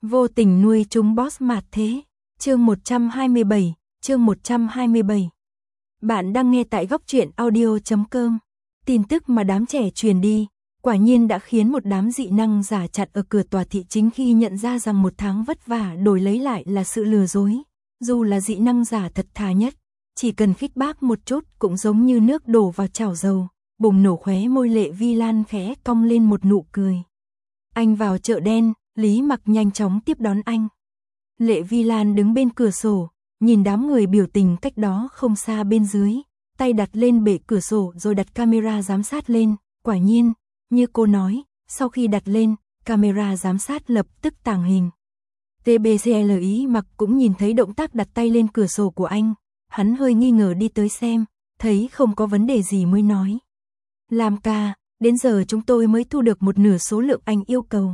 Vô tình nuôi chúng boss mạt thế. Chương 127. Bạn đang nghe tại góc truyện audio.com. Tin tức mà đám trẻ truyền đi, quả nhiên đã khiến một đám dị năng giả chặn ở cửa tòa thị chính khi nhận ra rằng một tháng vất vả đổi lấy lại là sự lừa dối. Dù là dị năng giả thật thà nhất, chỉ cần khích bác một chút cũng giống như nước đổ vào chảo dầu, bùng nổ khóe môi Lệ Vi Lan khẽ cong lên một nụ cười. Anh vào chợ đen, Lý Mặc nhanh chóng tiếp đón anh. Lệ Vi Lan đứng bên cửa sổ, nhìn đám người biểu tình cách đó không xa bên dưới, tay đặt lên bệ cửa sổ rồi đặt camera giám sát lên. Quả nhiên, như cô nói, sau khi đặt lên, camera giám sát lập tức tàng hình. TBCLI Mặc cũng nhìn thấy động tác đặt tay lên cửa sổ của anh, hắn hơi nghi ngờ đi tới xem, thấy không có vấn đề gì mới nói. Lam ca, đến giờ chúng tôi mới thu được một nửa số lượng anh yêu cầu.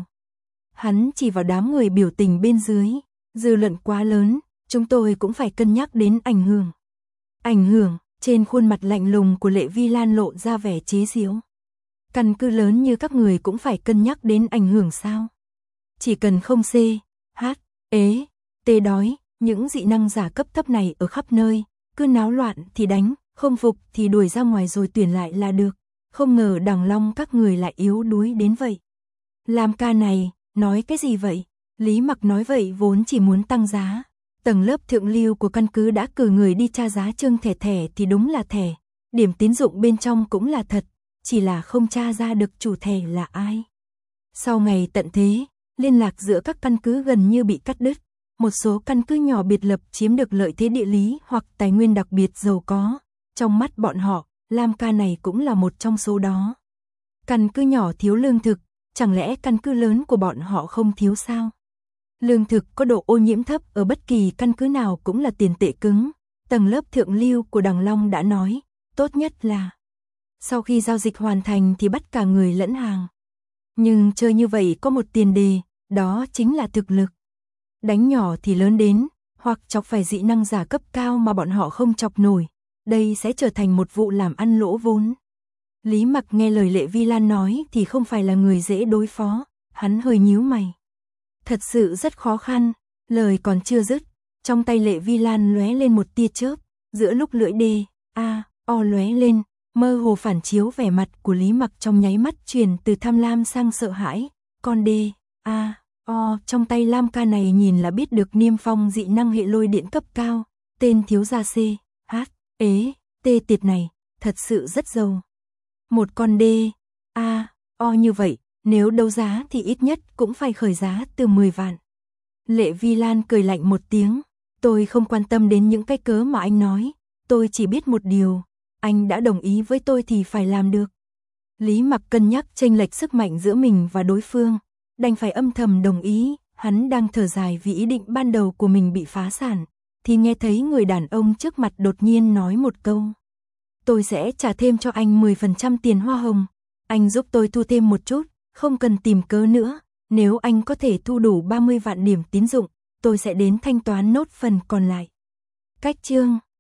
Hắn chỉ vào đám người biểu tình bên dưới, dư luận quá lớn, chúng tôi cũng phải cân nhắc đến ảnh hưởng. Ảnh hưởng, trên khuôn mặt lạnh lùng của Lệ Vi Lan lộ ra vẻ chế giễu. Căn cứ lớn như các người cũng phải cân nhắc đến ảnh hưởng sao? Chỉ cần không C, H, ế, T đói, những dị năng giả cấp thấp này ở khắp nơi, cứ náo loạn thì đánh, không phục thì đuổi ra ngoài rồi tuyển lại là được. Không ngờ Đằng Long các người lại yếu đuối đến vậy. Lam ca này, nói cái gì vậy? Lý Mặc nói vậy vốn chỉ muốn tăng giá. Tầng lớp thượng lưu của căn cứ đã cử người đi tra giá trương thẻ thì đúng là thẻ. Điểm tín dụng bên trong cũng là thật, chỉ là không tra ra được chủ thẻ là ai. Sau ngày tận thế, liên lạc giữa các căn cứ gần như bị cắt đứt. Một số căn cứ nhỏ biệt lập chiếm được lợi thế địa lý hoặc tài nguyên đặc biệt giàu có. Trong mắt bọn họ, Lam ca này cũng là một trong số đó. Căn cứ nhỏ thiếu lương thực, chẳng lẽ căn cứ lớn của bọn họ không thiếu sao? Lương thực có độ ô nhiễm thấp ở bất kỳ căn cứ nào cũng là tiền tệ cứng. Tầng lớp thượng lưu của Đằng Long đã nói, tốt nhất là sau khi giao dịch hoàn thành thì bắt cả người lẫn hàng. Nhưng chơi như vậy có một tiền đề, đó chính là thực lực. Đánh nhỏ thì lớn đến, hoặc chọc phải dị năng giả cấp cao mà bọn họ không chọc nổi. Đây sẽ trở thành một vụ làm ăn lỗ vốn. Lý Mặc nghe lời Lệ Vi Lan nói thì không phải là người dễ đối phó, hắn hơi nhíu mày. Thật sự rất khó khăn, lời còn chưa dứt, trong tay Lệ Vi Lan lóe lên một tia chớp, giữa lúc lưỡi D, A, O lóe lên, mơ hồ phản chiếu vẻ mặt của Lý Mặc trong nháy mắt chuyển từ tham lam sang sợ hãi, con D, A, O trong tay Lam ca này nhìn là biết được niêm phong dị năng hệ lôi điện cấp cao, tên thiếu gia C, H, ế, T tiệt này, thật sự rất giàu. Một con D, A, O như vậy, nếu đấu giá thì ít nhất cũng phải khởi giá từ 10 vạn. Lệ Vi Lan cười lạnh một tiếng, tôi không quan tâm đến những cái cớ mà anh nói, tôi chỉ biết một điều, anh đã đồng ý với tôi thì phải làm được. Lý Mặc cân nhắc chênh lệch sức mạnh giữa mình và đối phương, đành phải âm thầm đồng ý, hắn đang thở dài vì ý định ban đầu của mình bị phá sản, thì nghe thấy người đàn ông trước mặt đột nhiên nói một câu. Tôi sẽ trả thêm cho anh 10% tiền hoa hồng, anh giúp tôi thu thêm một chút, không cần tìm cớ nữa, nếu anh có thể thu đủ 30 vạn điểm tín dụng, tôi sẽ đến thanh toán nốt phần còn lại. Cách chương